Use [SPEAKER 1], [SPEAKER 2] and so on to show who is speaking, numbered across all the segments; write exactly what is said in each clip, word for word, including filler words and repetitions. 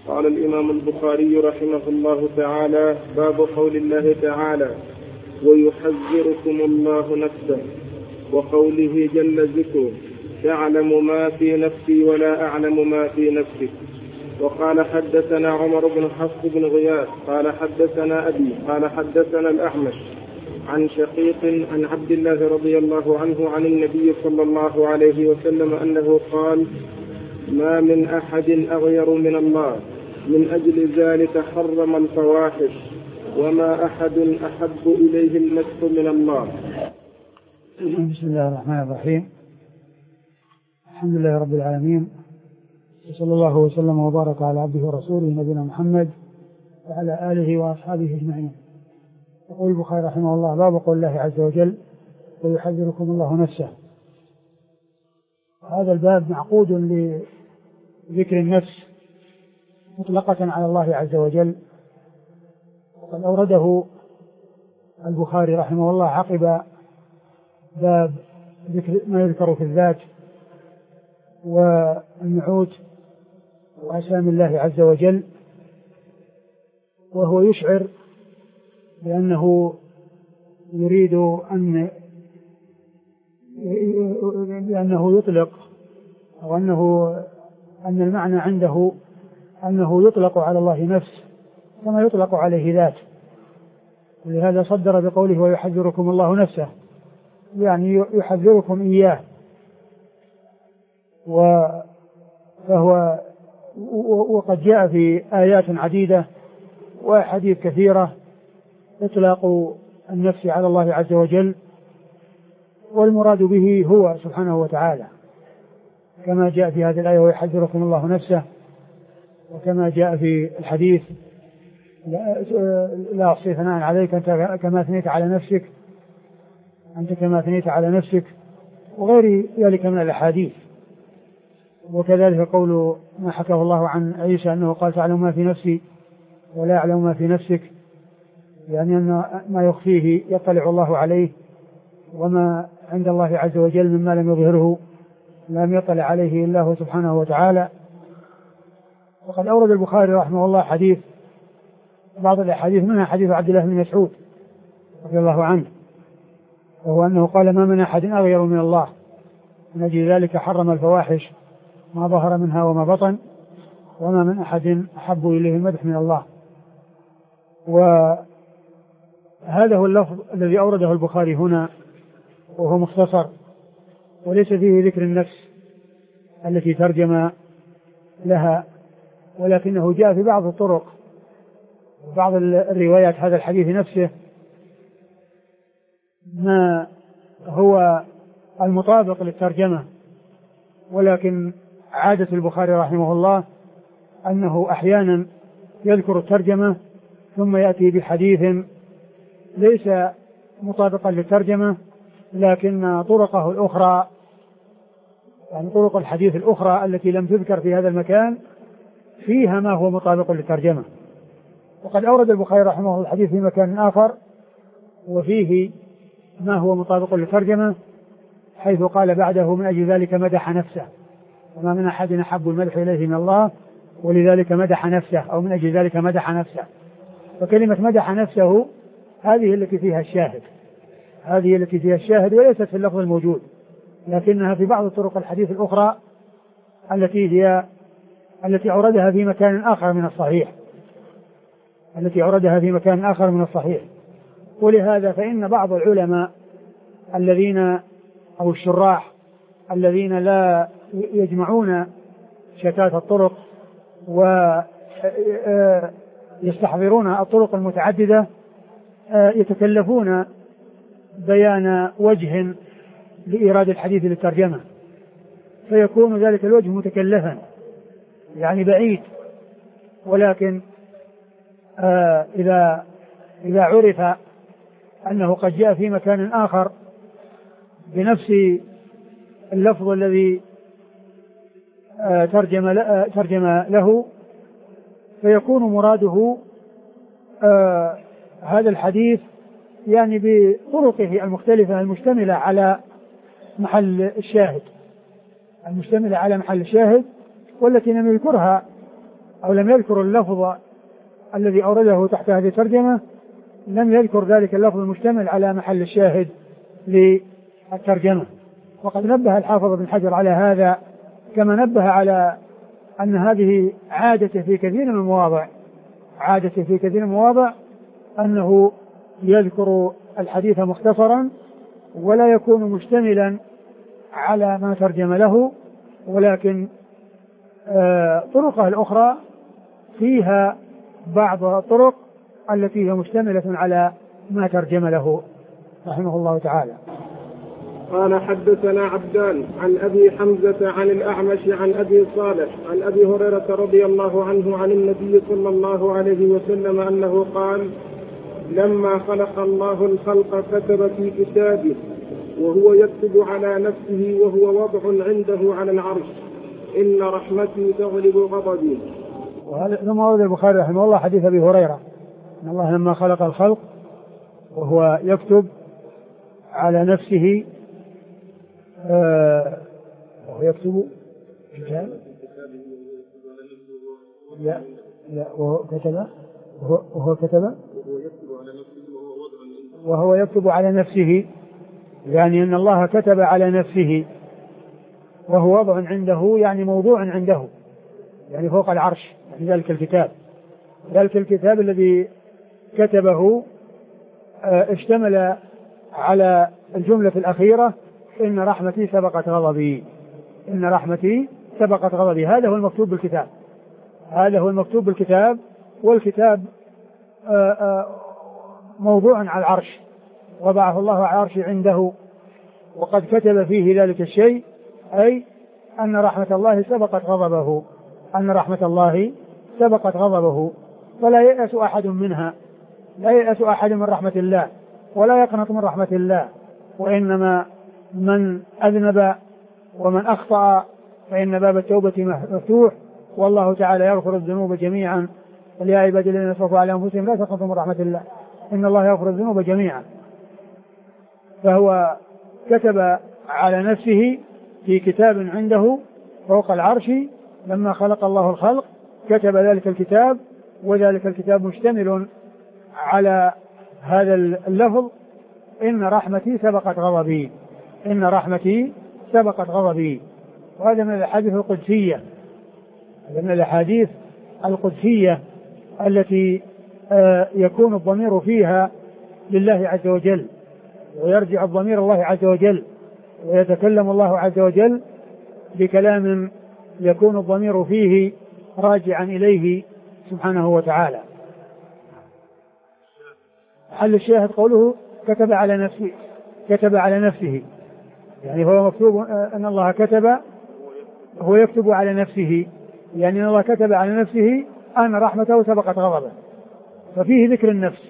[SPEAKER 1] قال الإمام البخاري رحمه الله تعالى: باب قول الله تعالى: ويحذركم الله نفسه، وقوله جل ذكره: تعلم ما في نفسي ولا أعلم ما في نفسك. وقال: حدثنا عمر بن حفص بن غياث قال حدثنا أبي قال حدثنا الأعمش عن شقيق عن عبد الله رضي الله عنه عن النبي صلى الله عليه وسلم أنه قال: ما من أحد أغير من الله، من أجل ذلك حرم الفواحش، وما أحد أحب إليه المدح من الله.
[SPEAKER 2] بسم الله الرحمن الرحيم. الحمد لله رب العالمين، وصلى الله وسلم وبارك على عبده ورسوله نبينا محمد وعلى آله وأصحابه أجمعين. يقول البخاري رحمه الله: باب قول الله عز وجل: ويحذركم الله نفسه. هذا الباب معقود لذكر النفس مطلقة على الله عز وجل، وقد أورده البخاري رحمه الله عقب باب ذكر ما يذكر في الذات والنعوت وأسامي الله عز وجل، وهو يشعر بأنه يريد أن بأنه يطلق أو أنه أن المعنى عنده أنه يطلق على الله نفس كما يطلق عليه ذات، ولهذا صدر بقوله: ويحذركم الله نفسه، يعني يحذركم إياه. وهو وقد جاء في آيات عديدة وأحاديث كثيرة إطلاق النفس على الله عز وجل، والمراد به هو سبحانه وتعالى، كما جاء في هذه الآية: ويحذركم الله نفسه، وكما جاء في الحديث: لا أحصي ثناء عليك أنت كما أثنيت على نفسك أنت كما أثنيت على نفسك، وغير ذلك من الأحاديث. وكذلك قول ما حكاه الله عن عيسى أنه قال: تعلم ما في نفسي ولا أعلم ما في نفسك، يعني أن ما يخفيه يطلع الله عليه، وما عند الله عز وجل مما لم يظهره لم يطلع عليه إلا هو سبحانه وتعالى. وقد أورد البخاري رحمه الله حديث بعض الأحاديث منها حديث عبد الله بن مسعود رضي الله عنه، وهو أنه قال: ما من أحد أغير من الله، من أجل ذلك حرم الفواحش ما ظهر منها وما بطن، وما من أحد أحب إليه المدح من الله. وهذا هو اللفظ الذي أورده البخاري هنا، وهو مختصر وليس فيه ذكر النفس التي ترجم لها، ولكنه جاء في بعض الطرق بعض الروايات هذا الحديث نفسه ما هو المطابق للترجمة، ولكن عادة البخاري رحمه الله أنه أحيانا يذكر الترجمة ثم يأتي بحديث ليس مطابقا للترجمة، لكن طرقه الأخرى، يعني طرق الحديث الأخرى التي لم تذكر في هذا المكان فيها ما هو مطابق للترجمة. وقد أورد البخاري رحمه الله الحديث في مكان آخر وفيه ما هو مطابق للترجمة، حيث قال بعده: من أجل ذلك مدح نفسه، وما من أحد أحب المدح إليه من الله، ولذلك مدح نفسه، أو من أجل ذلك مدح نفسه. فكلمة مدح نفسه هذه التي فيها الشاهد هذه التي فيها الشاهد وليست في اللفظ الموجود، لكنها في بعض طرق الحديث الأخرى التي هي التي أوردها في مكان آخر من الصحيح التي أوردها في مكان آخر من الصحيح. ولهذا فإن بعض العلماء الذين أو الشراح الذين لا يجمعون شتات الطرق ويستحضرون الطرق المتعددة يتكلفون بيان وجه لإيراد الحديث للترجمة، فيكون ذلك الوجه متكلفا يعني بعيد. ولكن آه إذا إذا عرف أنه قد جاء في مكان آخر بنفس اللفظ الذي آه ترجم, ترجم له، فيكون مراده آه هذا الحديث يعني بطرقه المختلفة المشتملة على محل الشاهد المشتملة على محل الشاهد والتي لم يذكرها أو لم يذكر اللفظ الذي أورده تحت هذه الترجمة، لم يذكر ذلك اللفظ المشتمل على محل الشاهد للترجمة. وقد نبه الحافظ بن حجر على هذا، كما نبه على أن هذه عادة في كثير من المواضع، عادة في كثير من المواضع أنه يذكر الحديث مختصرا ولا يكون مشتملا على ما ترجم له، ولكن آه طرقه الأخرى فيها بعض الطرق التي هي مشتملة على ما ترجم له رحمه الله تعالى.
[SPEAKER 1] قال حدثنا عبدان عن أبي حمزة عن الأعمش عن أبي صالح عن أبي هريرة رضي الله عنه عن النبي صلى الله عليه وسلم أنه قال: لما خلق الله الخلق كتب في كتابه وهو يكتب على نفسه وهو وضع عنده على العرش: إن رحمتي تغلب غضبي.
[SPEAKER 2] وهذا ثم ورد البخاري رحمه الله حديث أبي هريرة أن الله لما خلق الخلق وهو يكتب على نفسه آه وهو يكتب كتاب لا لا وهو كتب وهو, وهو كتب وهو يكتب على نفسه، يعني أن الله كتب على نفسه وهو وضع عنده، يعني موضوع عنده، يعني فوق العرش، يعني ذلك الكتاب ذلك الكتاب الذي كتبه آه اشتمل على الجملة الأخيرة: إن رحمتي سبقت غضبي، إن رحمتي سبقت غضبي. هذا هو المكتوب بالكتاب، هذا هو المكتوب بالكتاب. والكتاب آآ آآ موضوع على العرش، وضعه الله على العرش عنده، وقد كتب فيه ذلك الشيء، أي أن رحمة الله سبقت غضبه، أن رحمة الله سبقت غضبه، فلا يأس أحد منها، لا يأس أحد من رحمة الله ولا يقنط من رحمة الله، وإنما من أذنب ومن أخطأ فإن باب التوبة مفتوح، والله تعالى يغفر الذنوب جميعا. يا عبادي الذين اسرفوا على أنفسهم لا تقنطوا من رحمة الله إن الله يغفر الذنوب جميعا. فهو كتب على نفسه في كتاب عنده فوق العرش لما خلق الله الخلق، كتب ذلك الكتاب، وذلك الكتاب مشتمل على هذا اللفظ: إن رحمتي سبقت غضبي، إن رحمتي سبقت غضبي. وهذا من الأحاديث القدسية، هذا من الأحاديث القدسية التي آه يكون الضمير فيها لله عز وجل، ويرجع الضمير الله عز وجل، ويتكلم الله عز وجل بكلام يكون الضمير فيه راجعا إليه سبحانه وتعالى. حل الشاهد قوله كتب على نفسه، كتب على نفسه، يعني هو مكتوب أن الله كتب، هو يكتب على نفسه، يعني أن الله كتب على نفسه أن رحمته سبقت غضبه، ففيه ذكر النفس.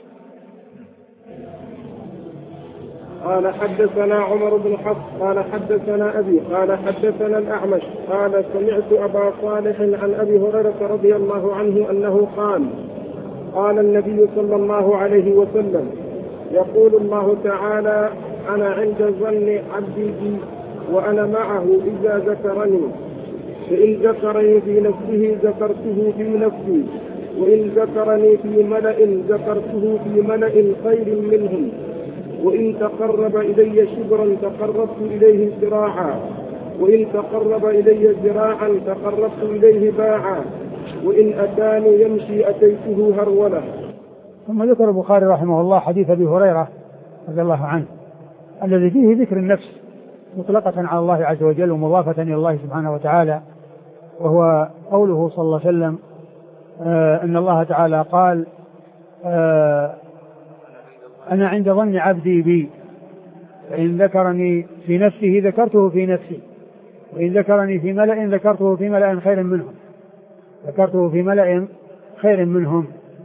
[SPEAKER 1] قال حدثنا عمر بن حفص قال حدثنا أبي قال حدثنا الأعمش قال سمعت أبا صالح عن أبي هريرة رضي الله عنه أنه قال: قال النبي صلى الله عليه وسلم: يقول الله تعالى: أنا عند ظن عبدي بي وأنا معه إذا ذكرني، فإن ذكرني في نفسه ذكرته في نفسي، وإن ذكرني في ملأ ذكرته في ملأ خير منهم، وإن تقرب إلي شبرا تقربت إليه ذراعا، وإن تقرب إلي ذراعا تقربت إليه باعا، وإن أتاني يمشي أتيته هرولا.
[SPEAKER 2] ثم ذكر البخاري رحمه الله حديث أبي هريرة رضي الله عنه الذي فيه ذكر النفس مطلقة على الله عز وجل ومضافة إلى الله سبحانه وتعالى، وهو قوله صلى الله عليه وسلم آه أن الله تعالى قال: آه أنا عند ظن عبدي بي، فإن ذكرني في نفسه ذكرته في نفسي، وإن ذكرني في ملأ ذكرته في ملأ خير منهم، ذكرته في ملأ خير منهم.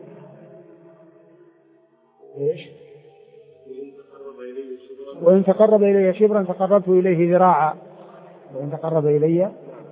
[SPEAKER 2] إيش؟ وإن تقرب إلي شبرا تقربت إليه ذراعا، وإن تقرب إلي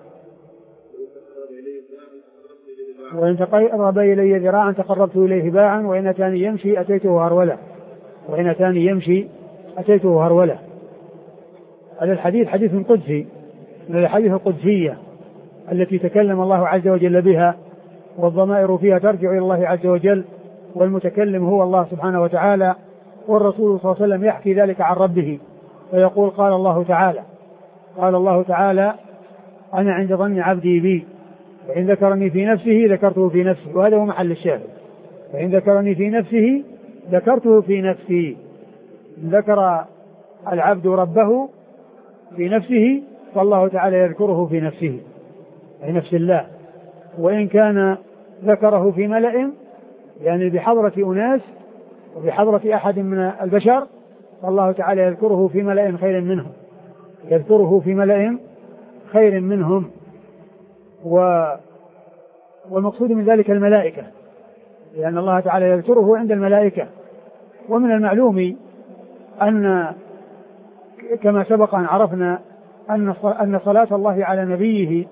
[SPEAKER 2] وإن تقرب إلي ذراعا تقربت إليه باعا، وإن أتاني يمشي أتيته هرولا، وإن أتاني يمشي أتيته هرولا. هذا الحديث حديث قدسي من الحديث القدسية التي تكلم الله عز وجل بها والضمائر فيها ترجع إلى الله عز وجل، والمتكلم هو الله سبحانه وتعالى، والرسول صلى الله عليه وسلم يحكي ذلك عن ربه فيقول قال الله تعالى قال الله تعالى أنا عند ظن عبدي بي، فإن ذكرني في نفسه ذكرته في نفسي، وهذا هو محل الشاهد. فإن ذكرني في نفسه ذكرته في نفسي، ذكر العبد ربه في نفسه فالله تعالى يذكره في نفسه في نفس الله. وإن كان ذكره في ملأ يعني بحضرة أناس وبحضرة أحد من البشر فالله تعالى يذكره في ملأ خير منهم يذكره في ملأ خير منهم و والمقصود من ذلك الملائكة، لأن الله تعالى يذكره عند الملائكة. ومن المعلوم أن كما سبق أن عرفنا أن صلاة الله على نبيه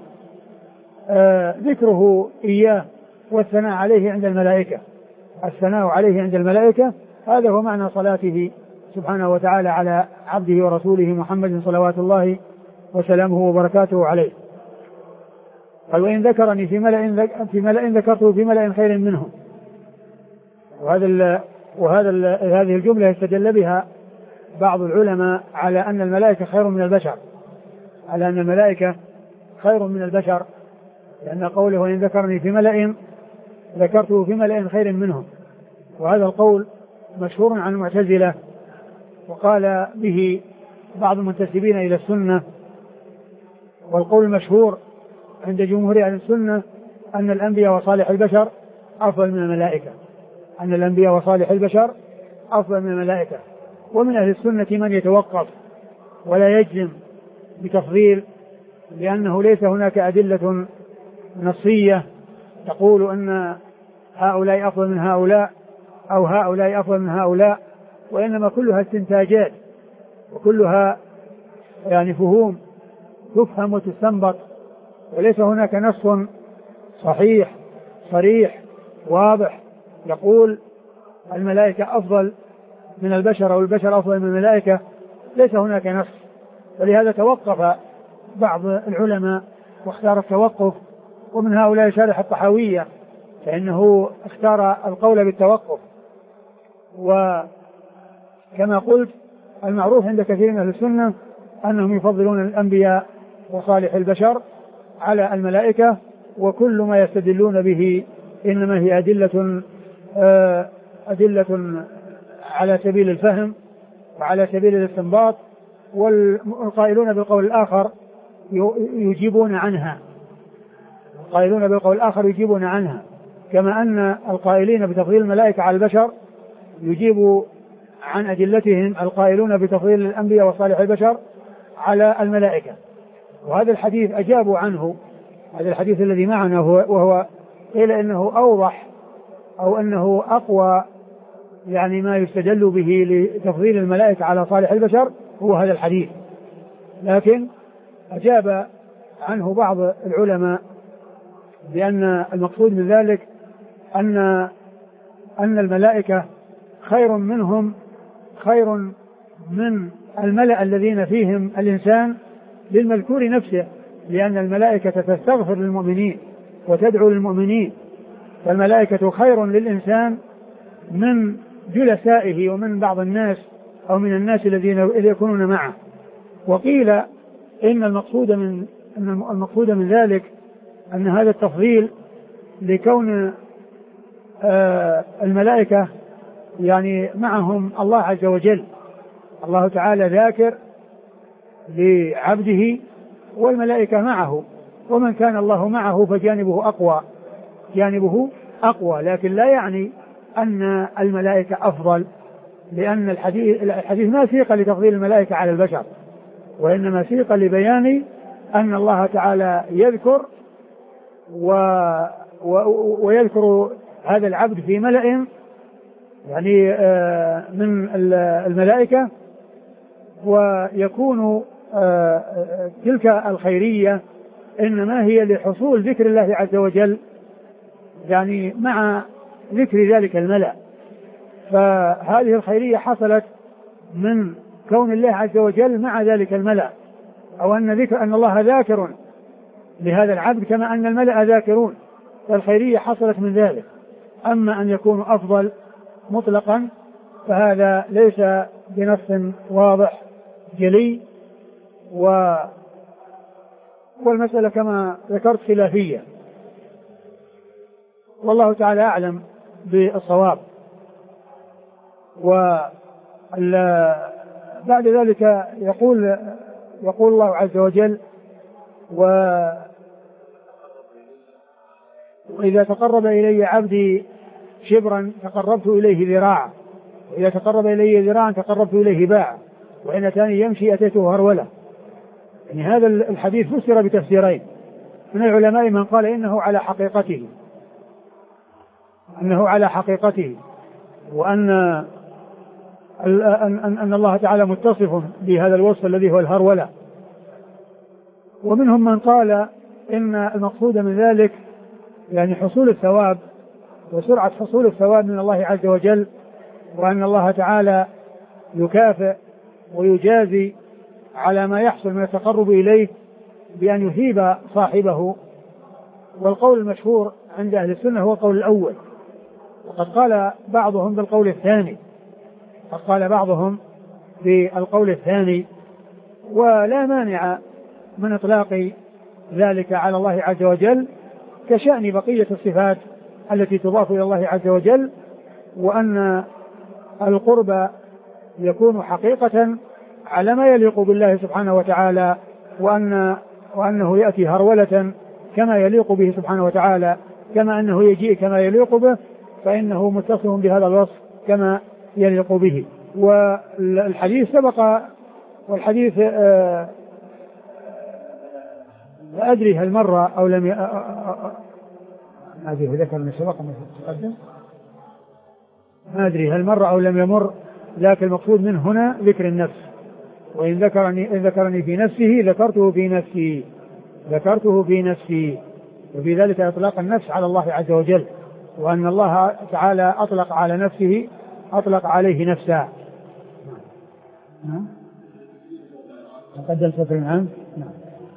[SPEAKER 2] ذكره إياه والثناء عليه عند الملائكة الثناء عليه عند الملائكة هذا هو معنى صلاته سبحانه وتعالى على عبده ورسوله محمد صلوات الله وسلامه وبركاته عليه. قال وإن ذكرني في ملأ في ملأ ذكرته في ملأ خير منهم. وهذا ال وهذا ال هذه الجملة يستدل بها بعض العلماء على أن الملائكة خير من البشر على أن الملائكة خير من البشر لأن قوله وإن ذكرني في ملأ ذكرته في ملأ خير منهم. وهذا القول مشهور عن المعتزلة وقال به بعض المنتسبين إلى السنة. والقول المشهور عند جمهور أهل السنة أن الأنبياء وصالح البشر أفضل من الملائكة أن الأنبياء وصالح البشر أفضل من الملائكة. ومن أهل السنة من يتوقف ولا يجزم بتفضيل لأنه ليس هناك أدلة نصية تقول أن هؤلاء أفضل من هؤلاء أو هؤلاء أفضل من هؤلاء، وإنما كلها استنتاجات وكلها يعني فهوم تفهم وتستنبط، وليس هناك نص صحيح صريح واضح يقول الملائكة أفضل من البشر أو البشر أفضل من الملائكة. ليس هناك نص، ولهذا توقف بعض العلماء واختار التوقف، ومن هؤلاء شارح الطحاوية فإنه اختار القول بالتوقف. وكما قلت المعروف عند كثير من أهل السنة أنهم يفضلون الأنبياء وصالح البشر على الملائكة، وكل ما يستدلون به إنما هي أدلة أدلة على سبيل الفهم وعلى سبيل الاستنباط، والقائلون بالقول الآخر يجيبون عنها القائلون بالقول الآخر يجيبون عنها كما أن القائلين بتفضيل الملائكة على البشر يجيب عن أدلتهم القائلون بتفضيل الأنبياء وصالح البشر على الملائكة. وهذا الحديث أجابوا عنه هذا الحديث الذي معنا وهو قيل إنه أوضح أو أنه أقوى يعني ما يستدل به لتفضيل الملائكة على صالح البشر هو هذا الحديث، لكن أجاب عنه بعض العلماء بأن المقصود من ذلك أن أن الملائكة خير منهم خير من الملأ الذين فيهم الإنسان للمذكور نفسه، لأن الملائكة تستغفر للمؤمنين وتدعو للمؤمنين، فالملائكة خير للإنسان من جلسائه ومن بعض الناس أو من الناس الذين يكونون معه. وقيل إن المقصود من إن المقصود من ذلك أن هذا التفضيل لكون آه الملائكة يعني معهم الله عز وجل، الله تعالى ذاكر لعبده والملائكة معه، ومن كان الله معه فجانبه أقوى جانبه أقوى لكن لا يعني أن الملائكة أفضل، لأن الحديث, الحديث ما سيق لتفضيل الملائكة على البشر، وإنما سيق لبيان أن الله تعالى يذكر و و ويذكر هذا العبد في ملأ يعني من الملائكة، ويكون تلك الخيرية إنما هي لحصول ذكر الله عز وجل يعني مع ذكر ذلك الملأ. فهذه الخيرية حصلت من كون الله عز وجل مع ذلك الملأ، أو أن ذكر أن الله ذاكر لهذا العبد كما أن الملأ ذاكرون، فالخيرية حصلت من ذلك. أما أن يكونوا أفضل مطلقا فهذا ليس بنص واضح جلي، و والمسألة كما ذكرت خلافية، والله تعالى أعلم بالصواب. وبعد ذلك يقول يقول الله عز وجل: وإذا تقرب إلي عبدي شبرا تقربت إليه ذراعا، وإذا تقرب إلي ذراعا تقربت إليه باعا، وإن أتاني يمشي أتيته هرولة. يعني هذا الحديث فسر بتفسيرين. من العلماء من قال إنه على حقيقته أنه على حقيقته وأن أن أن الله تعالى متصف بهذا الوصف الذي هو الهرولة. ومنهم من قال إن المقصود من ذلك يعني حصول الثواب وسرعة حصول الثواب من الله عز وجل، وأن الله تعالى يكافئ ويجازي على ما يحصل من التقرب إليه بأن يثيب صاحبه. والقول المشهور عند أهل السنة هو القول الأول، وقد قال بعضهم بالقول الثاني قد قال بعضهم بالقول الثاني ولا مانع من إطلاق ذلك على الله عز وجل كشأن بقية الصفات التي تضاف إلى الله عز وجل، وأن القرب يكون حقيقة على ما يليق بالله سبحانه وتعالى، وأن وأنه يأتي هرولة كما يليق به سبحانه وتعالى، كما أنه يجيء كما يليق به، فإنه متصف بهذا الوصف كما يليق به. والحديث سبق، والحديث آه لا أدري هل مر أو لم ي... ما أدري ذكر من سبق متقدم ما أدري هل مر أو لم يمر، لكن المقصود من هنا ذكر النفس. وإن ذكرني إن ذكرني في نفسه ذكرته في نفسي ذكرته في نفسي وفي ذلك إطلاق النفس على الله عز وجل، وأن الله تعالى أطلق على نفسه أطلق عليه نفسا. تقدم سفر العام. نعم.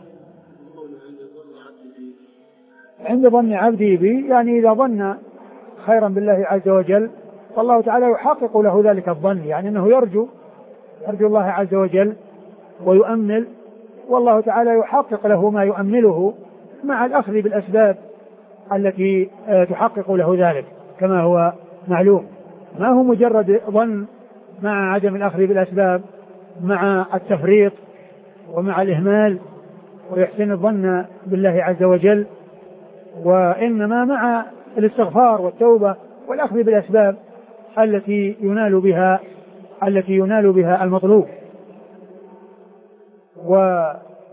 [SPEAKER 2] عند ظن عبدي بي يعني إذا ظن خيرا بالله عز وجل فالله تعالى يحقق له ذلك الظن، يعني أنه يرجو يرجو الله عز وجل ويؤمل، والله تعالى يحقق له ما يؤمله مع الأخذ بالأسباب التي تحقق له ذلك كما هو معلوم. ما هو مجرد ظن مع عدم الأخذ بالأسباب مع التفريط ومع الإهمال ويحسن الظن بالله عز وجل، وإنما مع الاستغفار والتوبة والأخذ بالأسباب التي ينال بها التي ينال بها المطلوب. و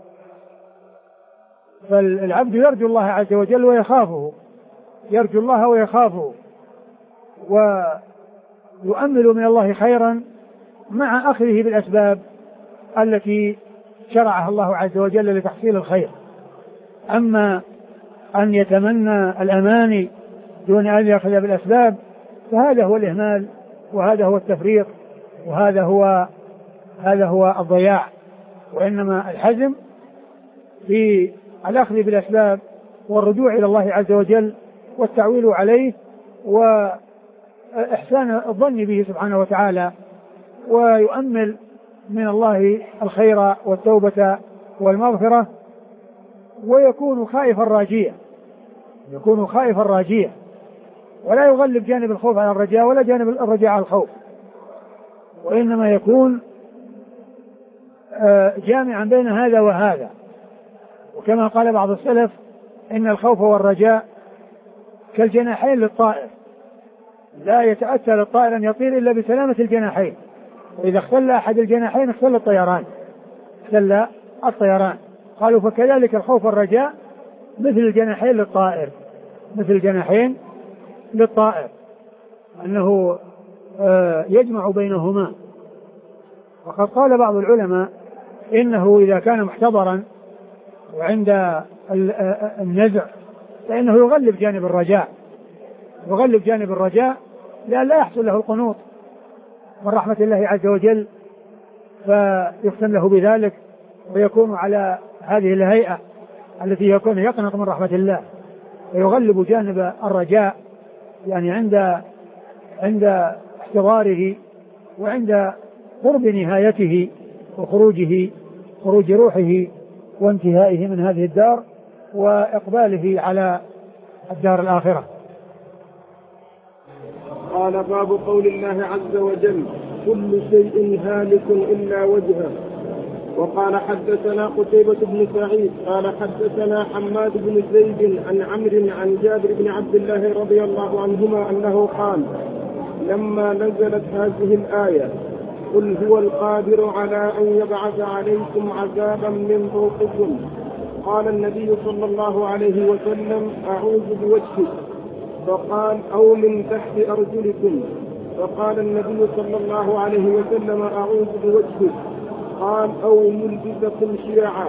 [SPEAKER 2] فالعبد يرجو الله عز وجل ويخافه يرجو الله ويخافه ويؤمل من الله خيرا مع أخذه بالأسباب التي شرعها الله عز وجل لتحصيل الخير. أما أن يتمنى الأماني دون أن يأخذ بالأسباب فهذا هو الإهمال، وهذا هو التفريط، وهذا هو هذا هو الضياع. وإنما الحزم في الأخذ بالأسباب والرجوع إلى الله عز وجل والتعويل عليه وإحسان الظن به سبحانه وتعالى، ويؤمل من الله الخير والتوبة والمغفرة، ويكون خائفا راجيا يكون خائفا راجيا ولا يغلب جانب الخوف على الرجاء ولا جانب الرجاء على الخوف، وإنما يكون جامعا بين هذا وهذا. وكما قال بعض السلف إن الخوف والرجاء كالجناحين للطائر، لا يتأتى للطائر أن يطير إلا بسلامة الجناحين، وإذا اختل أحد الجناحين اختل الطيران اختل الطيران قالوا فكذلك الخوف والرجاء مثل الجناحين للطائر مثل الجناحين للطائر أنه يجمع بينهما. وقد قال بعض العلماء إنه إذا كان محتضرا وعند النزع فإنه يغلب جانب الرجاء يغلب جانب الرجاء لأن لا يحصل له القنوط من رحمة الله عز وجل، فيختم له بذلك ويكون على هذه الهيئة التي يكون يقنط من رحمة الله. ويغلب جانب الرجاء، يعني عند عند احتضاره وعند قرب نهايته وخروجه خروج روحه وانتهائه من هذه الدار وإقباله على الدار الآخرة.
[SPEAKER 1] قال باب قول الله عز وجل كل شيء هالك إلا وجهه. وقال حدثنا قتيبة بن سعيد قال حدثنا حماد بن زيد عن عمرو عن جابر بن عبد الله رضي الله عنهما أنه قال لما نزلت هذه الآية قل هو القادر على أن يبعث عليكم عذابا من فوقكم قال النبي صلى الله عليه وسلم أعوذ بوجهك، فقال أو من تحت أرجلكم، فقال النبي صلى الله عليه وسلم أعوذ بوجهك، قال أو يلبسكم شيعا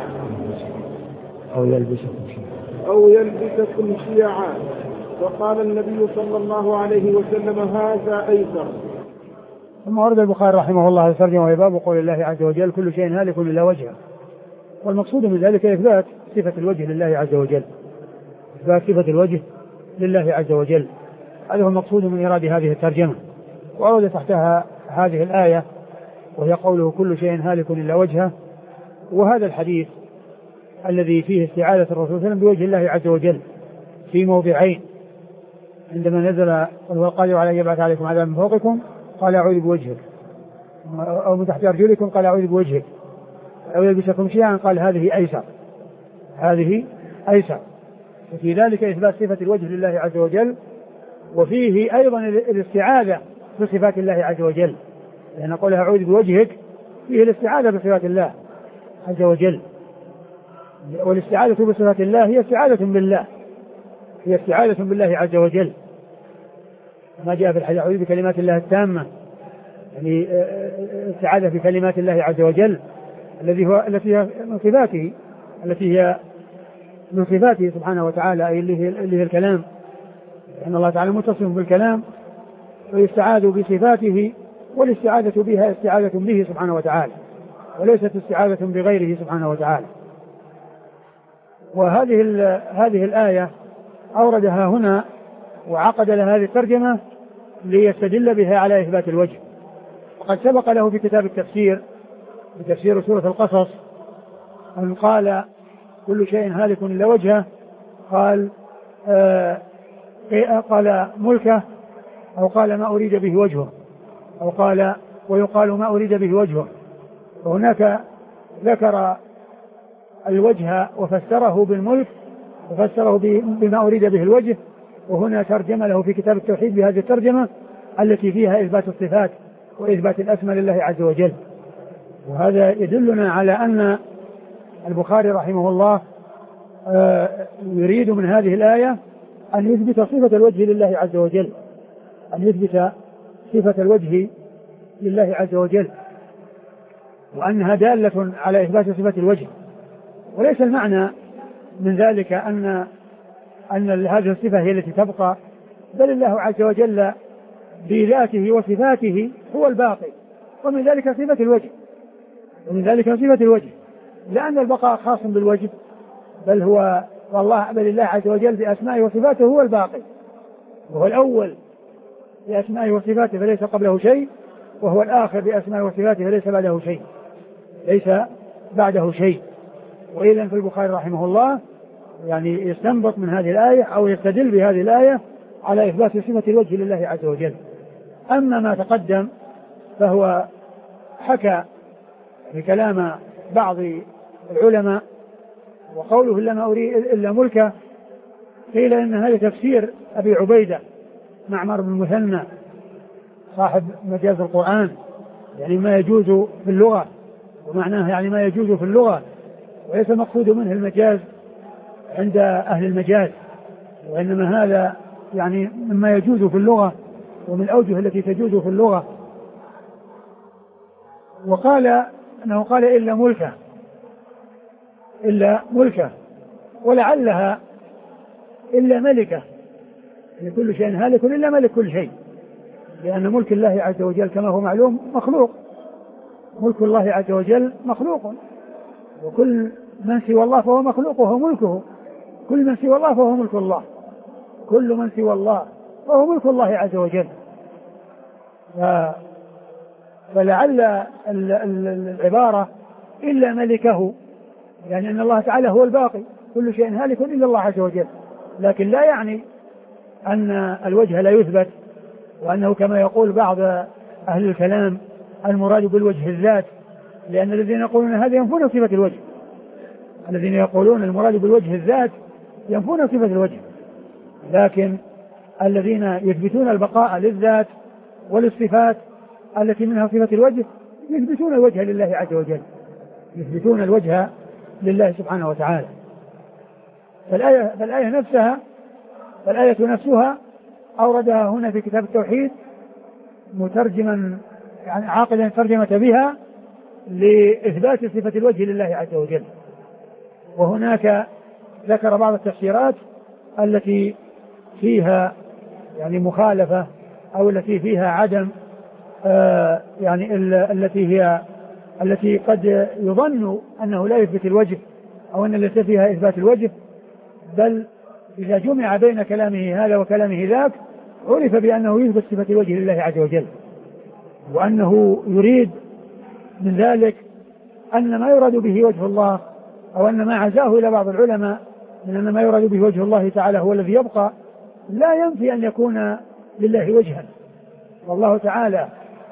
[SPEAKER 2] أو يلبسكم شيعا
[SPEAKER 1] أو يلبسكم شيعا فقال النبي صلى الله عليه وسلم هذا أيسر.
[SPEAKER 2] ثم ورد البخاري رحمه الله الترجمة وهي باب قول الله عز وجل كل شيء هالك إلا وجهه. والمقصود من ذلك إثبات صفة الوجه لله عز وجل، إثبات صفة الوجه لله عز وجل، هذا هو المقصود من إرادة هذه الترجمة. وأورد تحتها هذه الآية وهي قوله كل شيء هالك إلا وجهه، وهذا الحديث الذي فيه استعاذة الرسول صلى الله عليه وسلم بوجه الله عز وجل في موضعين، عندما نزل وهو القادر على أن يبعث عليكم عذابا من فوقكم قال أعوذ بوجهك، أو من تحت أرجلكم قال أعوذ بوجهك، أو يلبسكم شيئا قال هذه أيسر، هذه أيسر. وفي ذلك إثبات صفة الوجه لله عز وجل، وفيه أيضا الاستعاذة بصفات الله عز وجل، لأن قولها أعوذ بوجهك فيه الاستعاذة بصفات الله عز وجل، والاستعاذة بصفات الله هي استعاذة بالله، هي استعاذة بالله عز وجل، ما جاء في الحديث أعوذ بكلمات الله التامة، يعني استعاذة بكلمات الله عز وجل الذي هو التي هي من صفاته، التي هي من صفاته سبحانه وتعالى، أي اللي هي, اللي هي الكلام، لأن الله تعالى متصف بالكلام ويستعاذ بصفاته، والاستعاذة بها استعاذة به سبحانه وتعالى، وليست استعاذة بغيره سبحانه وتعالى. وهذه هذه الآية أوردها هنا وعقد لها هذه الترجمة ليستدل بها على إثبات الوجه. وقد سبق له في كتاب التفسير في تفسير سورة القصص أن قال كل شيء هالك إلا وجهه، قال آه قال ملكه، أو قال ما أريد به وجهه، أو قال ويقال ما أريد به وجهه. وهناك ذكر الوجه وفسره بالملك وفسره بما أريد به الوجه، وهنا ترجم له في كتاب التوحيد بهذه الترجمة التي فيها إثبات الصفات وإثبات الأسماء لله عز وجل. وهذا يدلنا على أن البخاري رحمه الله يريد من هذه الآية أن يثبت صفة الوجه لله عز وجل، أن يثبت صفة الوجه لله عز وجل، وأنها دالة على إثبات صفة الوجه. وليس المعنى من ذلك أن أن هذه الصفة هي التي تبقى، بل الله عز وجل بذاته وصفاته هو الباقي، ومن ذلك صفة الوجه، ومن ذلك صفة الوجه، لأن البقاء خاص بالوجه، بل هو والله بل الله عز وجل بأسمائه وصفاته هو الباقي، وهو الأول بأسمائه وصفاته فليس قبله شيء، وهو الآخر بأسمائه وصفاته فليس بعده شيء، ليس بعده شيء. وإذن في البخاري رحمه الله يعني يستنبط من هذه الآية أو يستدل بهذه الآية على إثبات صفة الوجه لله عز وجل. أما ما تقدم فهو حكى بكلام بعض العلماء، وقوله إلا ما أريد إلا ملكه، قيل إن هذا تفسير أبي عبيدة معمر بن المثنى صاحب مجاز القرآن، يعني ما يجوز في اللغة، ومعناه يعني ما يجوز في اللغة، وليس المقصود منه المجاز عند أهل المجاز، وإنما هذا يعني مما يجوز في اللغة ومن الأوجه التي تجوز في اللغة. وقال أنه قال إلا ملكه، إلا ملكه، ولعلها إلا ملكه، يعني كل شيء هالك إلا ملك كل شيء، لأن ملك الله عز وجل كما هو معلوم مخلوق، ملك الله عز وجل مخلوق، وكل من سوى الله فهو مخلوق وهو ملكه، كل من سوى الله فهو ملك الله، كل من سوى الله فهو ملك الله عز وجل. فلعل العبارة إلا ملكه، يعني أن الله تعالى هو الباقي، كل شيء هالك إلا الله عز وجل، لكن لا يعني أن الوجه لا يثبت، وأنه كما يقول بعض أهل الكلام المراد بالوجه الذات، لأن الذين يقولون هذا ينفون صفة الوجه، الذين يقولون المراد بالوجه الذات ينفون صفة الوجه، لكن الذين يثبتون البقاء للذات وللصفات التي منها صفة الوجه يثبتون الوجه لله عز وجل، يثبتون الوجه لله سبحانه وتعالى. فالآية, فالآية نفسها فالآية نفسها أوردها هنا في كتاب التوحيد مترجما، يعني عاقلا ترجمة بها لإثبات صفة الوجه لله عز وجل. وهناك ذكر بعض التفسيرات التي فيها يعني مخالفة أو التي فيها عدم آه يعني التي هي التي قد يظن أنه لا يثبت الوجه أو أن التي فيها إثبات الوجه، بل إذا جمع بين كلامه هذا وكلامه ذاك عرف بأنه يثبت صفة الوجه لله عز وجل، وأنه يريد من ذلك أن ما يراد به وجه الله، أو أن ما عزاه إلى بعض العلماء من أن ما يراد به وجه الله تعالى هو الذي يبقى، لا ينفي أن يكون لله وجها، والله تعالى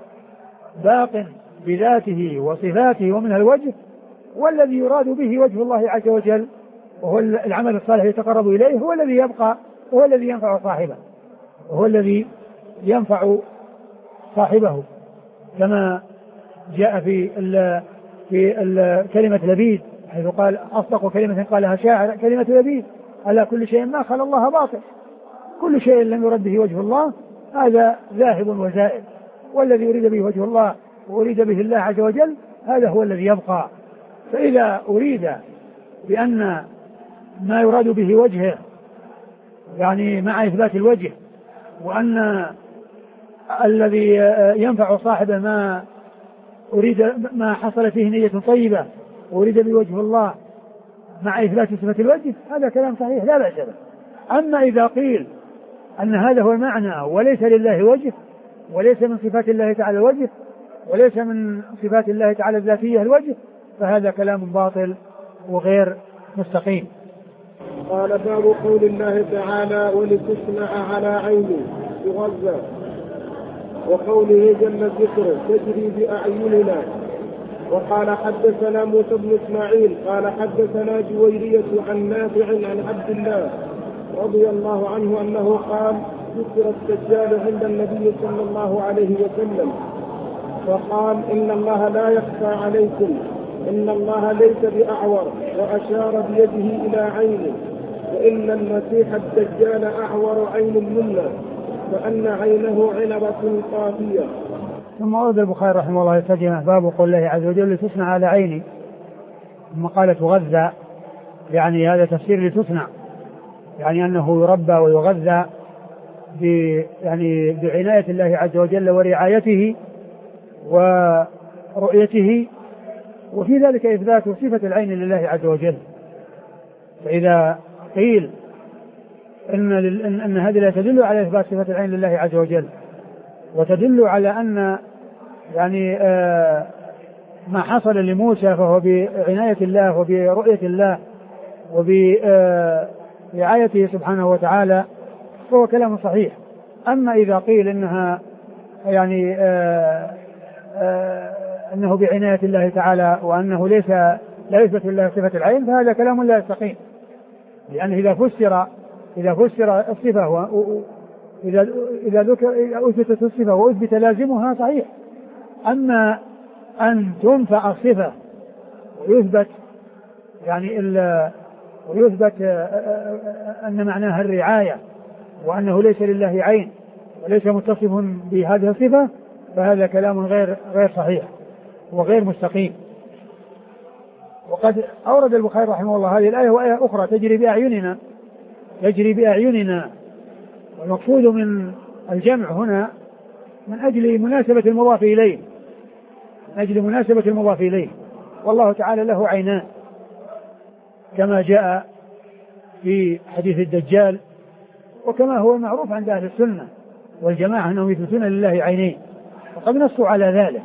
[SPEAKER 2] باق بذاته وصفاته ومنها الوجه، والذي يراد به وجه الله عز وجل وهو العمل الصالح يتقرب إليه هو الذي يبقى، وهو الذي ينفع صاحبه وهو الذي ينفع صاحبه كما جاء في ال في ال كلمة لبيد، حيث قال أصدق كلمة قالها شاعر كلمة لبيد: ألا كل شيء ما خلا الله باطل، كل شيء لم يرد به وجه الله هذا ذاهب وزائل، والذي يريد به وجه الله وأريد به الله عز وجل هذا هو الذي يبقى. فإذا أريد بأن ما يراد به وجهه يعني مع إثبات الوجه، وأن الذي ينفع صاحبه ما أريد ما حصل فيه نية طيبة وأريد بوجه الله مع إثبات صفة الوجه، هذا كلام صحيح لا بأس به. أما إذا قيل أن هذا هو المعنى وليس لله وجه، وليس من صفات الله تعالى الوجه، وليس من صفات الله تعالى الذاتية الوجه، فهذا كلام باطل وغير مستقيم.
[SPEAKER 1] قال: باب قول الله تعالى: ولتصنع على عيني تغذى، وقوله جل ذكره: تجري بأعيننا. وقال: حدثنا موسى بن إسماعيل قال حدثنا جويرية عن نافع عن عبد الله رضي الله عنه أنه قال: ذكر الدجال عند النبي صلى الله عليه وسلم فقال: إن الله لا يخفى عليكم، إن الله ليس بأعور، وأشار بيده إلى عينه، وإن المسيح الدجال أعور عين منه، فأن عينه عنبة طافية.
[SPEAKER 2] ثم ورد البخاري رحمه الله الترجمة: باب قول الله عز وجل: لتصنع على عيني. ثم قال: تغذى، يعني هذا تفسير لتصنع، يعني أنه يربى ويغذى ب يعني بعناية الله عز وجل ورعايته ورؤيته، وفي ذلك إثبات صفة العين لله عز وجل. فإذا قيل إن, إن هذه لا تدل على إثبات صفة العين لله عز وجل، وتدل على أن يعني آه ما حصل لموسى فهو بعناية الله وبرؤية الله وبرعايته سبحانه وتعالى، فهو كلام صحيح. أما إذا قيل إنها يعني آه آه أنه بعناية الله تعالى وأنه ليس لا يثبت لله صفة العين، فهذا كلام لا يستقيم، لأنه إذا فسر إذا فسر الصفة وإذا إذا ذكر أثبتت الصفة وأثبت لازمها صحيح. أما أن تنفع الصفة ويثبت يعني ويثبت أن معناها الرعاية وأنه ليس لله عين وليس متصف بهذه الصفة، فهذا كلام غير غير صحيح وغير مستقيم. وقد أورد البخاري رحمه الله هذه الآية وآية أخرى: تجري بأعيننا، يجري بأعيننا، والمقصود من الجمع هنا من أجل مناسبة المضاف إليه، من أجل مناسبة المضاف إليه. والله تعالى له عينان كما جاء في حديث الدجال: وكما هو معروف عند أهل السنة والجماعة أنهم يثبتون لله عينين، وقد نصوا على ذلك.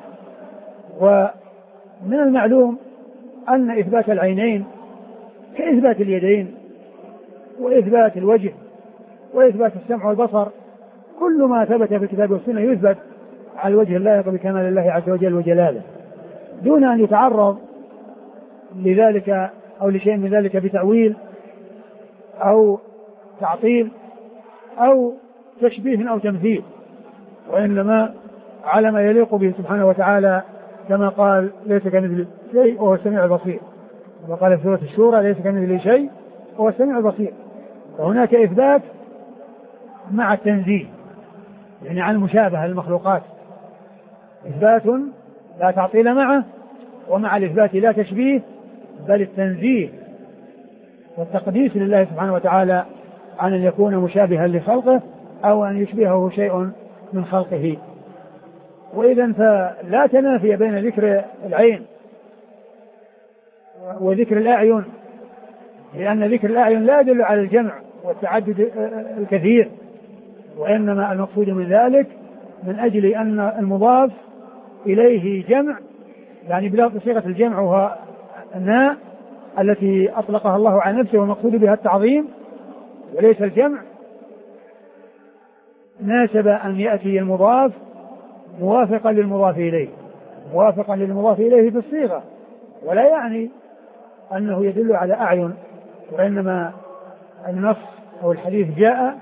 [SPEAKER 2] ومن المعلوم أن إثبات العينين كإثبات اليدين وإثبات الوجه وإثبات السمع والبصر، كل ما ثبت في الكتاب والسنة يثبت على الوجه اللائق بكمال الله عز وجل وجلاله، دون أن يتعرض لذلك أو لشيء من ذلك بتأويل أو تعطيل أو تشبيه أو تمثيل، وإنما على ما يليق به سبحانه وتعالى، كما قال ليس كمثله شيء وهو السميع البصير، كما قال في سورة الشورى ليس كمثله شيء وهو السميع البصير. فهناك إثبات مع التنزيه، يعني عن مشابهة المخلوقات، إثبات لا تعطيل معه، ومع الإثبات لا تشبيه بل التنزيه والتقديس لله سبحانه وتعالى عن أن يكون مشابها لخلقه أو أن يشبهه شيء من خلقه. وإذا فلا تنافي بين ذكر العين وذكر الأعين، لأن ذكر الأعين لا يدل على الجمع والتعدد الكثير، وإنما المقصود من ذلك من أجل أن المضاف إليه جمع، يعني بلفظ صيغة الجمع وهو الناء التي أطلقها الله على نفسه والمقصود بها التعظيم وليس الجمع، ناسب أن يأتي المضاف موافقا للمضاف إليه، موافقا للمضاف إليه في الصيغة، ولا يعني أنه يدل على أعين، وإنما النص أو الحديث جاء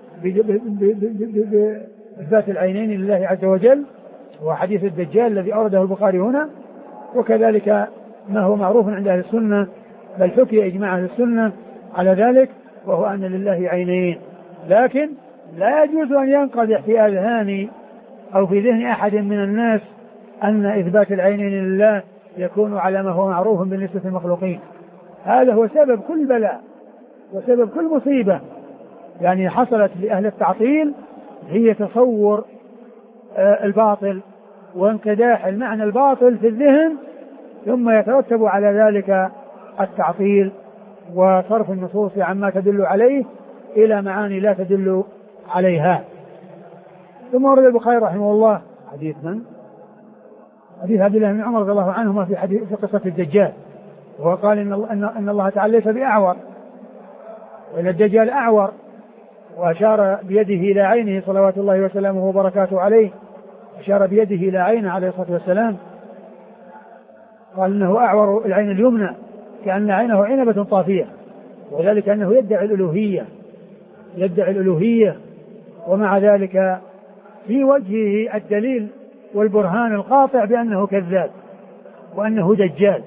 [SPEAKER 2] بإثبات العينين لله عز وجل، وحديث الدجال الذي أورده البخاري هنا، وكذلك ما هو معروف عند أهل السنة بل حكي إجماع أهل السنة على ذلك، وهو أن لله عينين. لكن لا يجوز أن ينقضح في أذهان أو في ذهن أحد من الناس أن إثبات العينين لله يكون على ما هو معروف بالنسبة للمخلوقين. هذا هو سبب كل بلاء وسبب كل مصيبة يعني حصلت لأهل التعطيل، هي تصور الباطل وانقداح المعنى الباطل في الذهن، ثم يترتب على ذلك التعطيل وصرف النصوص عما تدل عليه إلى معاني لا تدل عليها. ثم ورد البخاري رحمه الله حديث من؟ حديث عبد الله بن عمر رضي الله عنهما في حديث في قصة الدجال، وهو قال إن الله, إن الله تعالى ليس بأعور، وإن الدجال أعور، وأشار بيده إلى عينه صلوات الله وسلامه وبركاته عليه، أشار بيده إلى عينه عليه الصلاة والسلام، قال إنه أعور العين اليمنى كأن عينه عنبة طافية، وذلك أنه يدعي الألوهية يدعي الألوهية ومع ذلك في وجهه الدليل والبرهان القاطع بأنه كذاب وأنه دجال،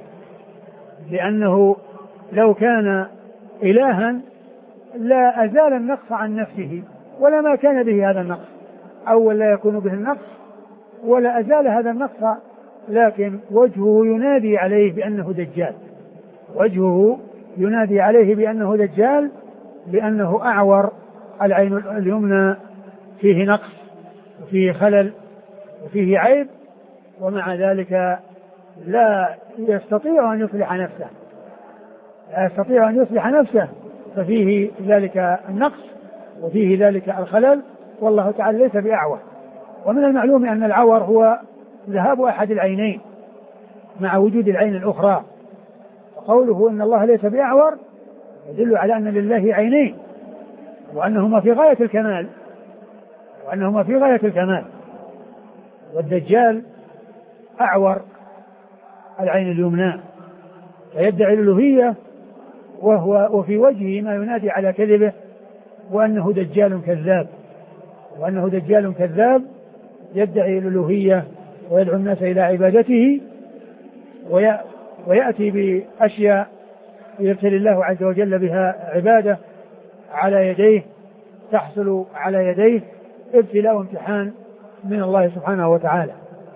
[SPEAKER 2] لأنه لو كان إلها لا أزال النقص عن نفسه ولا ما كان به هذا النقص، أو لا يكون به النقص ولا أزال هذا النقص، لكن وجهه ينادي عليه بأنه دجال، وجهه ينادي عليه بأنه دجال لأنه أعور العين اليمنى فيه نقص وفيه خلل وفيه عيب، ومع ذلك لا يستطيع أن يصلح نفسه لا يستطيع أن يصلح نفسه ففيه ذلك النقص وفيه ذلك الخلل، والله تعالى ليس بأعور. ومن المعلوم أن العور هو ذهاب أحد العينين مع وجود العين الأخرى، وقوله إن الله ليس بأعور يدل على أن لله عينين وأنهما في غاية الكمال وأنهما في غاية الكمال والدجال أعور العين اليمنى فيدعي الألوهية وهو وفي وجهه ما ينادي على كذبه وأنه دجال كذاب وأنه دجال كذاب يدعي الألوهية ويدعو الناس إلى عبادته ويأتي بأشياء يبتلي الله عز وجل بها عباده على يديه، تحصل على يديه ابتلاء وامتحان من الله سبحانه وتعالى.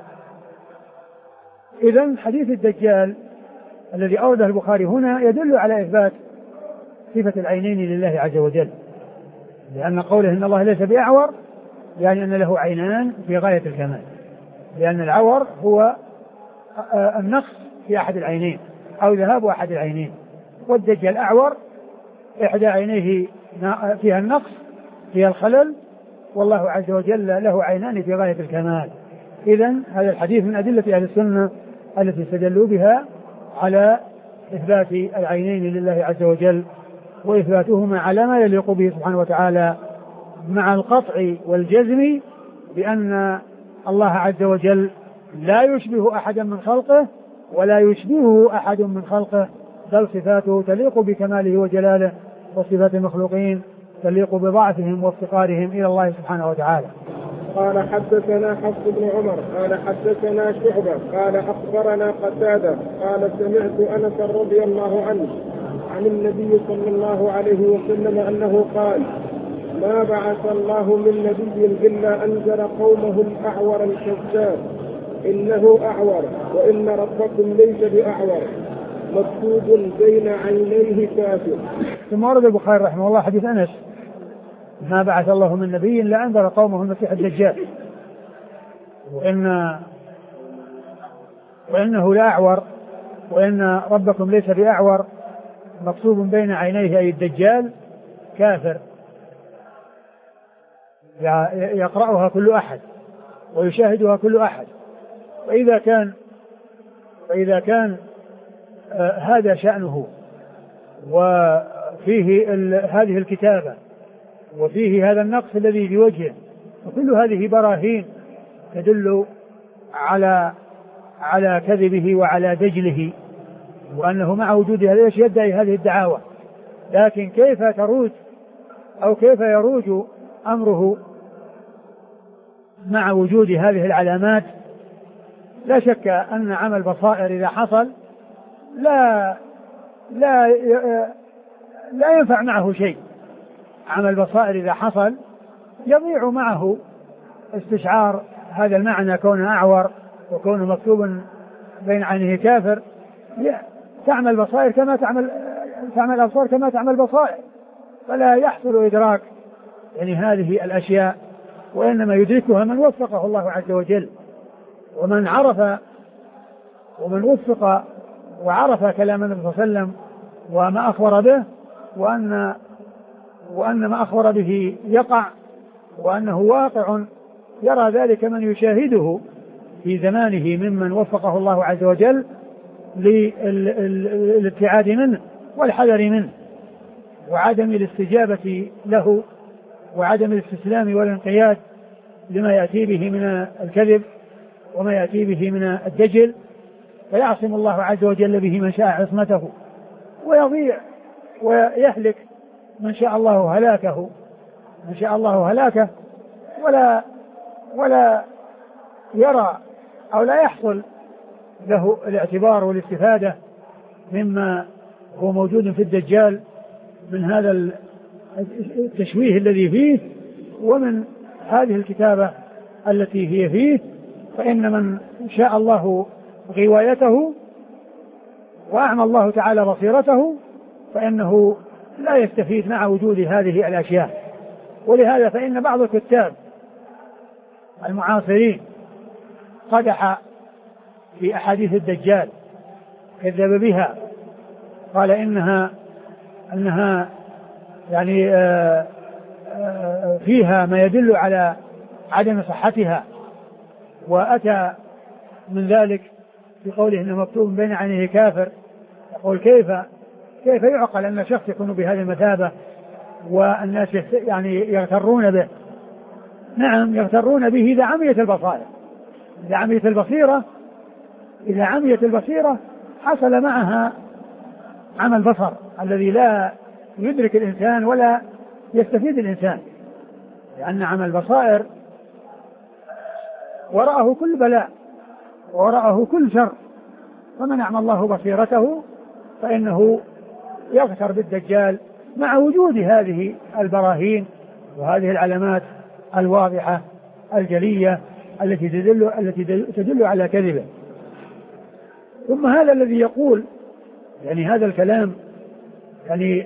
[SPEAKER 2] إذن حديث الدجال الذي أورده البخاري هنا يدل على إثبات صفة العينين لله عز وجل، لأن قوله إن الله ليس بأعور يعني أن له عينان في غاية الكمال، لأن العور هو النقص في أحد العينين أو ذهاب أحد العينين، والدجال أعور إحدى عينيه فيها النقص فيها الخلل، والله عز وجل له عينان في غاية الكمال. إذن هذا الحديث من أدلة أهل السنة التي استدلوا بها على إثبات العينين لله عز وجل، وإثباتهما على ما يليق به سبحانه وتعالى، مع القطع والجزم بأن الله عز وجل لا يشبه أحدا من خلقه ولا يشبهه أحد من خلقه، بل صفاته تليق بكماله وجلاله، وصفات المخلوقين تليق بضعفهم وافتقارهم إلى الله سبحانه وتعالى.
[SPEAKER 1] قال حدثنا حفص بن عمر قال حدثنا شعبة قال أخبرنا قتادة قال سمعت أنس رضي الله عنه عن النبي صلى الله عليه وسلم أنه قال: ما بعث الله من نبي إلا أنزل قومه الأعور الكذاب إنه أعور وإن ربكم ليس بأعور مكتوب بين عينيه كافر.
[SPEAKER 2] ثم ورد البخاري رحمه الله حديث أنس: ما بعث الله من نبي إلا أنذر قومه المسيح الدجال وإن وإنه لأعور وإن ربكم ليس بأعور مكتوب بين عينيه أي الدجال كافر، يقرأها كل أحد ويشاهدها كل أحد. وإذا كان وإذا كان آه هذا شأنه وفيه هذه الكتابة وفيه هذا النقص الذي في وجهه، وكل هذه براهين تدل على على كذبه وعلى دجله، وأنه مع وجود هذا الشيء يدعي هذه الدعاوى. لكن كيف تروج أو كيف يروج أمره مع وجود هذه العلامات؟ لا شك أن عمل بصائر إذا حصل لا لا لا ينفع معه شيء. عمل بصائر إذا حصل يضيع معه استشعار هذا المعنى، كونه أعور وكونه مكتوب بين عينه كافر. تعمل بصائر كما تعمل تعمل أبصار كما تعمل بصائر، فلا يحصل إدراك يعني هذه الأشياء، وإنما يدركها من وفقه الله عز وجل، ومن عرف ومن وفق وعرف كلام النبي صلى الله عليه وسلم وما أخبر به، وأن وأن ما أخبر به يقع وأنه واقع، يرى ذلك من يشاهده في زمانه ممن وفقه الله عز وجل للابتعاد منه والحذر منه وعدم الاستجابة له وعدم الاستسلام والانقياد لما يأتي به من الكذب وما يأتي به من الدجل، فيعصم الله عز وجل به من شاء عصمته، ويضيع ويهلك من شاء الله هلاكه من شاء الله هلاكه ولا ولا يرى أو لا يحصل له الاعتبار والاستفادة مما هو موجود في الدجال من هذا التشويه الذي فيه ومن هذه الكتابة التي هي فيه. فإن من شاء الله غوايته وأعمى الله تعالى بصيرته فإنه لا يستفيد مع وجود هذه الأشياء. ولهذا فإن بعض الكتاب المعاصرين قدح في أحاديث الدجال، كذب بها، قال إنها أنها يعني آآ آآ فيها ما يدل على عدم صحتها، وأتى من ذلك في قوله إنه مكتوب بين عينيه كافر. يقول كيف كيف يعقل أن شخص يكون بهذه المثابة والناس يعني يغترون به؟ نعم يغترون به إذا عميت البصائر، إذا عميت البصيرة إذا عميت البصيرة حصل معها عمى البصر الذي لا يدرك الإنسان ولا يستفيد الإنسان، لأن عمى البصائر وراءه كل بلاء وراءه كل شر. فمن أعمى الله بصيرته فإنه يغتر بالدجال مع وجود هذه البراهين وهذه العلامات الواضحة الجلية التي تدل التي تدل على كذبه. ثم هذا الذي يقول يعني هذا الكلام يعني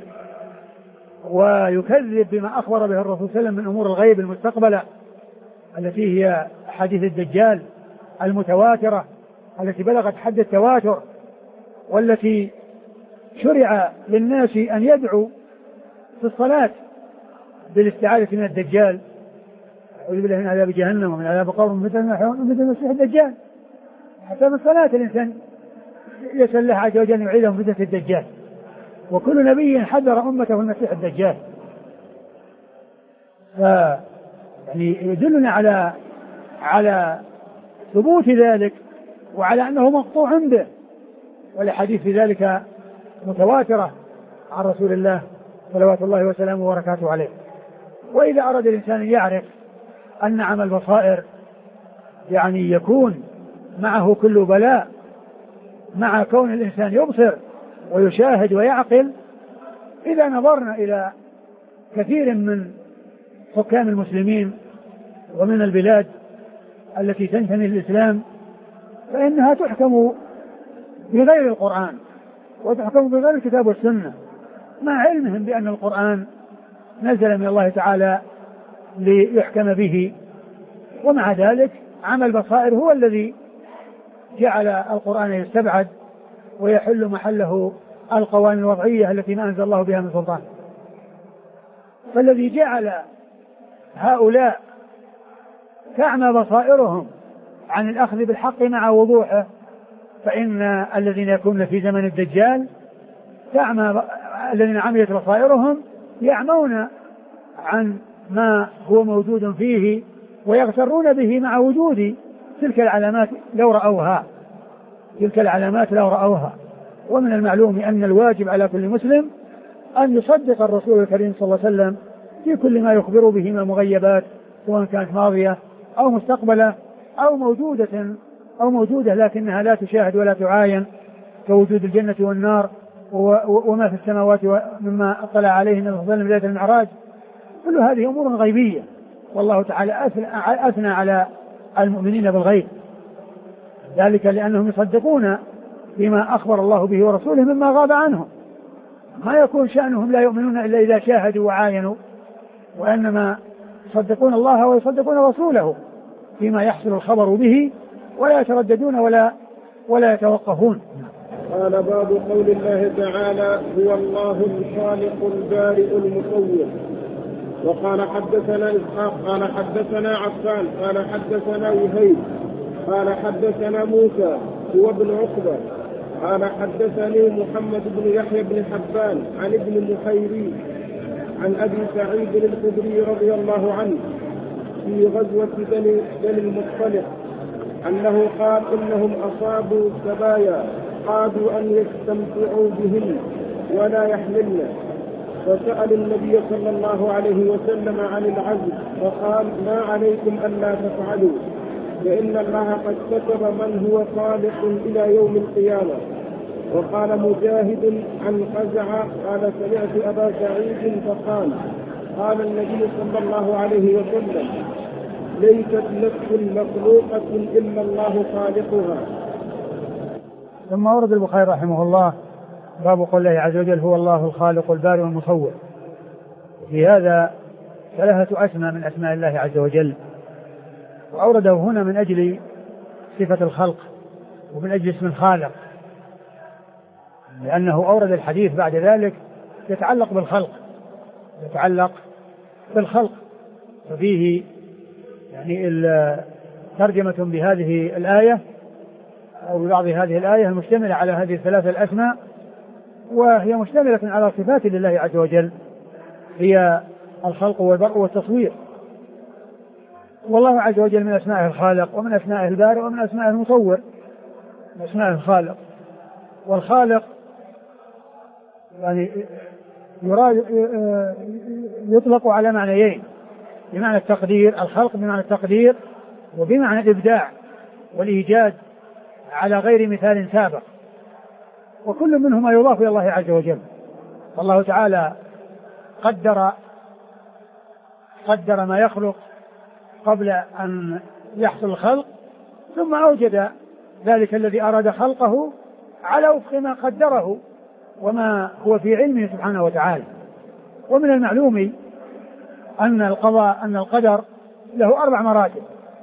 [SPEAKER 2] ويكذب بما أخبر به الرسول صلى الله عليه وسلم من أمور الغيب المستقبلة التي هي حديث الدجال المتواترة التي بلغت حد التواتر، والتي شرع للناس أن يدعوا في الصلاة بالاستعاذة من الدجال، أعوذ بالله من عذاب جهنم ومن عذاب قبر مثل مثل المسيح الدجال، حتى من صلاة الإنسان يسأل الله عز وجل يعيذهم فتنة الدجال، وكل نبي حذر أمته المسيح الدجال. ف يعني يدلنا على على ثبوت ذلك وعلى أنه مقطوع به، والحديث في ذلك متواترة عن رسول الله صلوات الله وسلامه وبركاته عليه. وإذا أراد الإنسان أن يعرف أن عمى البصائر يعني يكون معه كل بلاء مع كون الإنسان يبصر ويشاهد ويعقل، إذا نظرنا إلى كثير من حكام المسلمين ومن البلاد التي تنتمي للإسلام فإنها تحكم بغير القرآن وتحكم بغير الكتاب والسنة، مع علمهم بأن القرآن نزل من الله تعالى ليحكم به، ومع ذلك عمى البصائر هو الذي جعل القرآن يستبعد ويحل محله القوانين الوضعية التي ما أنزل الله بها من سلطان. فالذي جعل هؤلاء تعمى بصائرهم عن الأخذ بالحق مع وضوحه، فإن الذين يكونون في زمن الدجال تعمى الذين عميت بصائرهم يعمون عن ما هو موجود فيه ويغترون به مع وجود تلك العلامات لو رأوها تلك العلامات لو رأوها. ومن المعلوم أن الواجب على كل مسلم أن يصدق الرسول الكريم صلى الله عليه وسلم في كل ما يخبر به من المغيبات، سواء كانت ماضية أو مستقبلة أو موجودة أو موجودة لكنها لا تشاهد ولا تعاين، كوجود الجنة والنار وما في السماوات مما اطلع عليه النبي صلى الله عليه وسلم بداية المعراج. كل هذه أمور غيبية، والله تعالى أثنى على المؤمنين بالغيب، ذلك لأنهم يصدقون بما أخبر الله به ورسوله مما غاب عنهم. ما يكون شأنهم لا يؤمنون إلا إذا شاهدوا وعاينوا، وإنما يصدقون الله ويصدقون رسوله فيما يحصل الخبر به، ولا يترددون ولا ولا يتوقفون.
[SPEAKER 1] قال باب قول الله تعالى هو الله الخالق البارئ المصور. وقال حدثنا إسحاق قال حدثنا عفان قال حدثنا وهيب قال حدثنا موسى هو ابن عقبة قال حدثني محمد بن يحيى بن حبان عن ابن محيري عن أبي سعيد الخدري رضي الله عنه في غزوة بني المصطلق أنه قال إنهم أصابوا سبايا قادوا أن يستمتعوا بهن ولا يحملن، فسأل النبي صلى الله عليه وسلم عن العزل فقال ما عليكم ألا تفعلوا، فإن الله قد كتب من هو صالح إلى يوم القيامة. وقال مجاهد عن قزع قال سمعت أبا سعيد فقال قال النبي صلى الله عليه وسلم ليست نفس مخلوقة إلا الله خالقها.
[SPEAKER 2] ثم ورد البخاري رحمه الله باب قول الله عز وجل هو الله الخالق البارئ المصور. في هذا ثلاثة أسماء من أسماء الله عز وجل، وأورده هنا من أجل صفة الخلق ومن أجل اسم الخالق، لأنه أورد الحديث بعد ذلك يتعلق بالخلق يتعلق بالخلق ففيه يعني ترجمة بهذه الآية أو ببعض هذه الآية المشتملة على هذه الثلاثة الأسماء، وهي مشتملة على صفات لله عز وجل هي الخلق والبرء والتصوير. والله عز وجل من أسمائه الخالق ومن أسمائه البارئ ومن أسمائه المصور. من أسمائه الخالق، والخالق يعني يراد يطلق على معنيين، بمعنى التقدير، الخلق بمعنى التقدير وبمعنى الإبداع والإيجاد على غير مثال سابق، وكل منهما يضاف إلى الله عز وجل. فالله تعالى قدر قدر ما يخلق قبل أن يحصل الخلق، ثم أوجد ذلك الذي أراد خلقه على وفق ما قدره وما هو في علمه سبحانه وتعالى. ومن المعلوم أن القضاء أن القدر له أربع مراتب،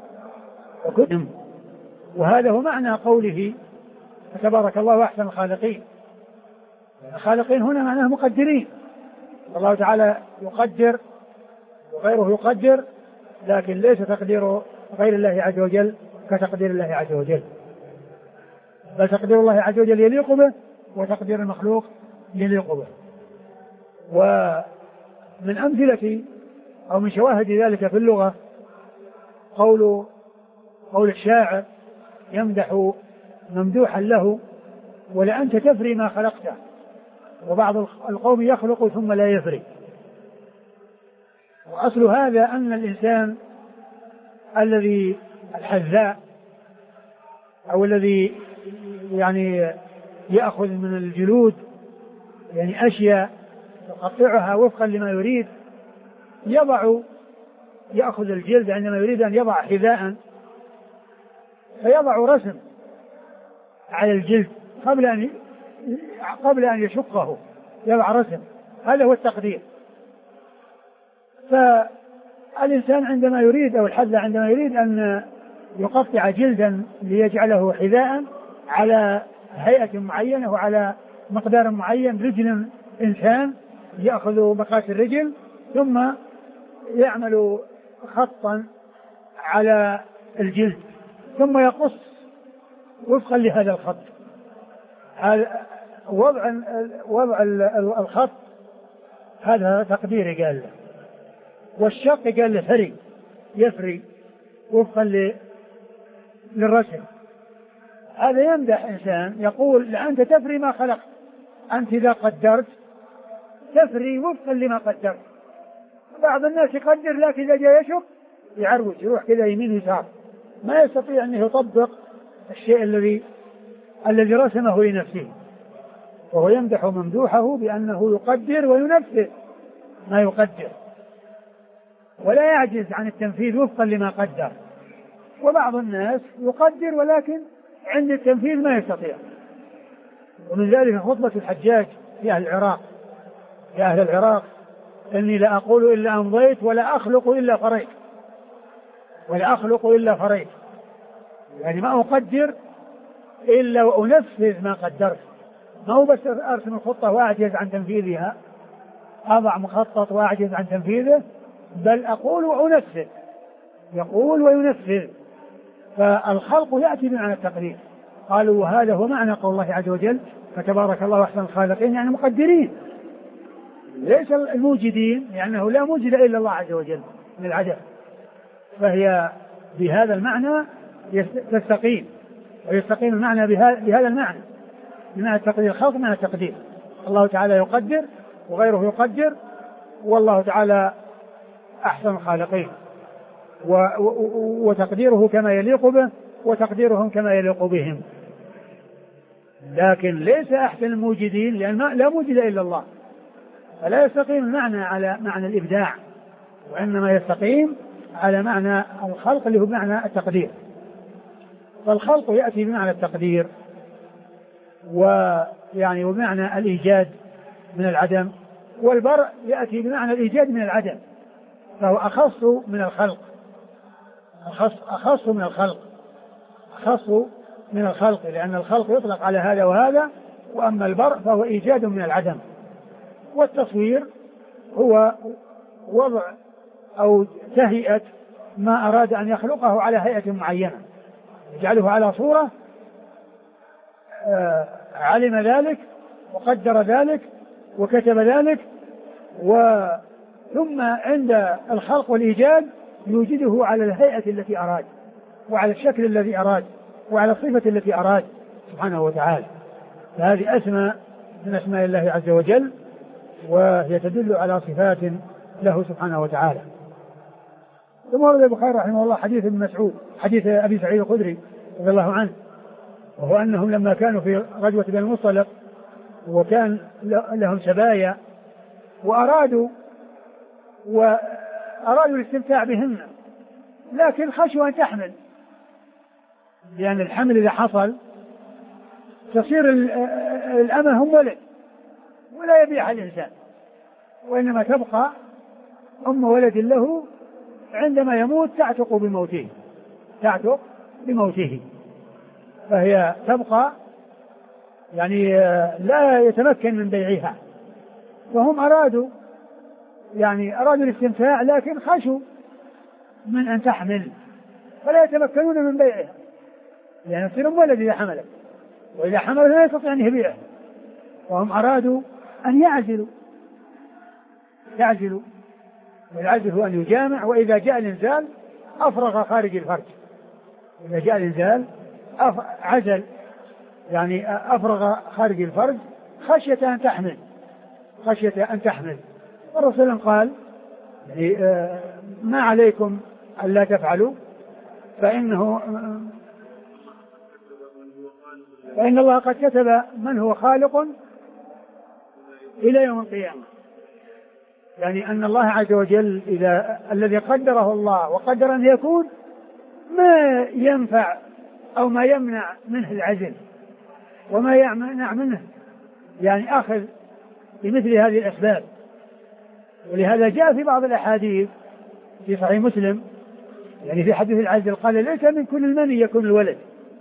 [SPEAKER 2] وهذا هو معنى قوله فتبارك الله أحسن الخالقين. الخالقين هنا معناه مقدرين، الله تعالى يقدر وغيره يقدر، لكن ليس تقدير غير الله عز وجل كتقدير الله عز وجل، بل تقدير الله عز وجل يليق به وتقدير المخلوق يليق به. ومن أمثلة أو من شواهد ذلك في اللغة قول قول الشاعر يمدح ممدوحا له: ولأنت تفري ما خلقته. وبعض القوم يخلق ثم لا يفري. وأصل هذا أن الإنسان الذي الحذاء أو الذي يعني يأخذ من الجلود يعني أشياء يقطعها وفقا لما يريد، يضع يأخذ الجلد عندما يريد أن يضع حذاء فيضع رسم على الجلد قبل أن قبل أن يشقه، يضع رسم. هذا هو التقدير. فالإنسان عندما يريد أو الحذاء عندما يريد أن يقطع جلدا ليجعله حذاء على هيئة معينة وعلى مقدار معين، رجل إنسان يأخذ مقاس الرجل ثم يعمل خطا على الجلد ثم يقص وفقا لهذا الخط. وضع وضع الخط هذا تقدير قال له، والشق قال له فري، يفري وفقا للرسم. هذا يمدح إنسان يقول: لأنت تفري ما خلقت، أنت إذا قدرت تفري وفقا لما قدرت. بعض الناس يقدر لكن إذا جاء يشق يعرج يروح كذا يمين يسار، ما يستطيع أن يطبق الشيء الذي الذي رسمه لنفسه. وهو يمدح ممدوحه بأنه يقدر وينفذ ما يقدر ولا يعجز عن التنفيذ وفقا لما قدر. وبعض الناس يقدر ولكن عند التنفيذ ما يستطيع. ومن ذلك خطبة الحجاج في أهل العراق: يا أهل العراق إني لا أقول إلا أمضيت ولا أخلق إلا فريت، ولا أخلق إلا فريت، يعني ما أقدر إلا وأنفذ ما قدرت. ما هو بس أرسم الخطة وأعجز عن تنفيذها، أضع مخطط وأعجز عن تنفيذه، بل أقول وأنفذ، يقول وينفذ. فالخلق يأتي بمعنى التقدير. قالوا وهذا هو معنى قول الله عز وجل: فتبارك الله أحسن الخالقين، يعني مقدرين ليس الموجدين، لأنه لا موجد إلا الله عز وجل من العدم. فهي بهذا المعنى تستقيم، ويستقيم المعنى بهذا المعنى، بمعنى التقدير. الخلق معنى التقدير، الله تعالى يقدر وغيره يقدر، والله تعالى أحسن الخالقين، وتقديره كما يليق به وتقديرهم كما يليق بهم. لكن ليس أحسن الموجدين، لأن لا موجد إلا الله، فلا يستقيم المعنى على معنى الإبداع، وإنما يستقيم على معنى الخلق اللي هو معنى التقدير. فالخلق يأتي بمعنى التقدير ويعني ومعنى الإيجاد من العدم، والبرء يأتي بمعنى الإيجاد من العدم، فهو أخص من الخلق، أخص, أخص من الخلق أخص من الخلق لأن الخلق يطلق على هذا وهذا، وأما البرء فهو إيجاد من العدم. والتصوير هو وضع أو تهيئة ما أراد أن يخلقه على هيئة معينة، يجعله على صورة آه علم ذلك وقدر ذلك وكتب ذلك، وثم عند الخلق والإيجاد يوجده على الهيئة التي أراد وعلى الشكل الذي أراد وعلى الصفة التي أراد سبحانه وتعالى. فهذه أسماء من أسماء الله عز وجل، وهي تدل على صفات له سبحانه وتعالى. ثم ورد البخاري رحمه الله حديث ابن مسعود، حديث أبي سعيد الخدري رضي الله عنه، وهو أنهم لما كانوا في غزوة بني المصطلق وكان لهم سبايا وأرادوا وأرادوا الاستمتاع بهن، لكن خشوا أن تحمل، لأن الحمل إذا حصل تصير الأمة هم ولد ولا يبيعها الإنسان، وإنما تبقى أم ولد له عندما يموت تعتق بموته تعتق بموته فهي تبقى يعني لا يتمكن من بيعها. فهم أرادوا يعني أرادوا الاستمتاع لكن خشوا من أن تحمل فلا يتمكنون من بيعها، لأن تصير ولد إذا حملت، وإذا حمل لا يستطيع أن يبيعها، وهم أرادوا أن يعزلوا يعزلوا والعزل هو أن يجامع، وإذا جاء الإنزال أفرغ خارج الفرج، إذا جاء الإنزال عزل يعني أفرغ خارج الفرج خشية أن تحمل خشية أن تحمل والرسول قال يعني ما عليكم ألا تفعلوا فإنه فإن الله قد كتب من هو خالق إلى يوم القيامة، يعني أن الله عز وجل إذا الذي قدره الله وقدر أن يكون ما ينفع أو ما يمنع منه العزل وما يمنع منه يعني أخذ بمثل هذه الأسباب. ولهذا جاء في بعض الأحاديث في صحيح مسلم يعني في حديث العزل قال ليس من كل المني يكون الولد،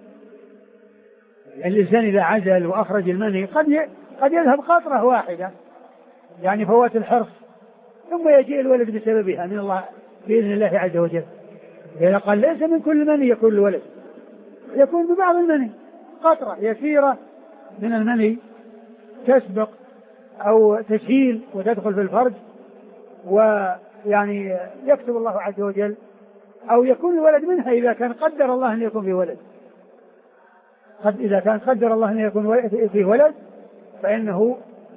[SPEAKER 2] يعني الإنسان إذا عزل وأخرج المني قد قد يذهب قطرة واحدة يعني فوات الحرص ثم يجيء الولد بسببها من الله بإذن الله عز وجل. إذا قال ليس من كل مني يكون الولد، يكون ببعض المني قطرة يسيرة من المني تسبق أو تسهيل وتدخل في الفرج ويعني يكتب الله عز وجل، أو يكون الولد منها إذا كان قدر الله أن يكون في ولد، قد إذا كان قدر الله أن يكون في ولد فإنه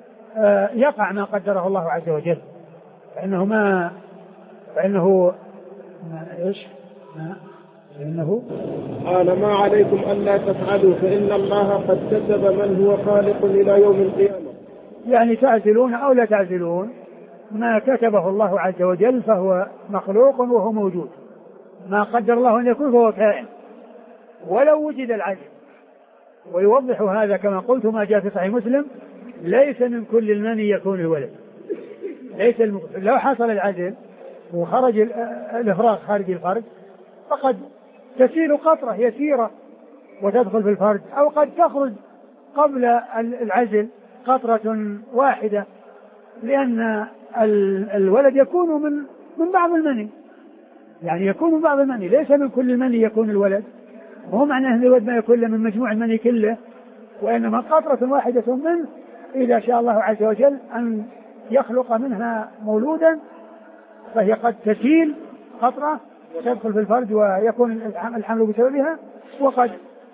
[SPEAKER 2] يقع ما قدره الله عز وجل، فإنه ما فإنه ما إيش ما فإنه
[SPEAKER 1] قال ما عليكم ألا تفعلوا فإن الله قد كتب من هو خالق إلى يوم القيامة،
[SPEAKER 2] يعني تعزلون أو لا تعزلون ما كتبه الله عز وجل فهو مخلوق وهو موجود، ما قدر الله أن يكون فهو كائن ولو وجد العزل. ويوضح هذا كما قلت ما جاء في صحيح مسلم ليس من كل المني يكون الولد، ليس الم... لو حصل العزل وخرج الإفراغ خارج الفرج فقد تسيل قطرة يسيرة وتدخل في الفرج، أو قد تخرج قبل العزل قطرة واحدة، لأن الولد يكون من من بعض المني، يعني يكون من بعض المني ليس من كل المني يكون الولد، وهو معنى أن الولد ما يكون من مجموع المني كله، وإنما قطرة واحدة منه إذا شاء الله عز وجل أن يخلق منها مولودا فهي قد تسيل قطرة وتدخل في الفرج ويكون الحمل بسببها، وقد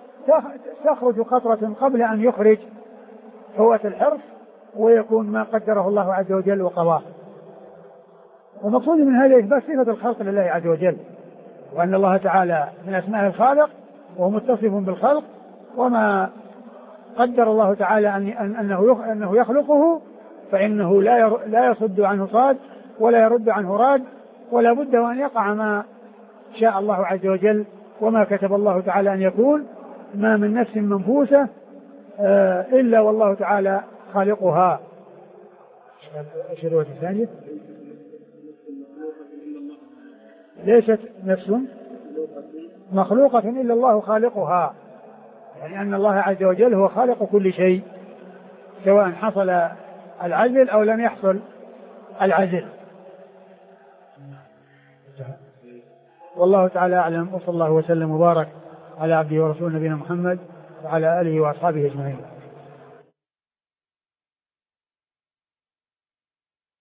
[SPEAKER 2] تخرج قطرة قبل أن يخرج فوات الحرص ويكون ما قدره الله عز وجل وقضاه. ومقصود من هذا إثبات صفة الخلق لله عز وجل، وأن الله تعالى من أسماء الخالق وهو متصف بالخلق، وما قدر الله تعالى أن أنه أنه يخلقه فإنه لا لا يصد عنه صاد ولا يرد عنه راد، ولا بد وأن يقع ما شاء الله عز وجل وما كتب الله تعالى أن يكون. ما من نفس منفوسة إلا والله تعالى خالقها. الشروط الثانية ليست نفس مخلوقة إلا الله خالقها، يعني أن الله عز وجل هو خالق كل شيء سواء حصل العزل أو لم يحصل العزل. والله تعالى أعلم، وصلى الله وسلم وبارك على عبده ورسوله نبينا محمد وعلى آله وأصحابه أجمعين.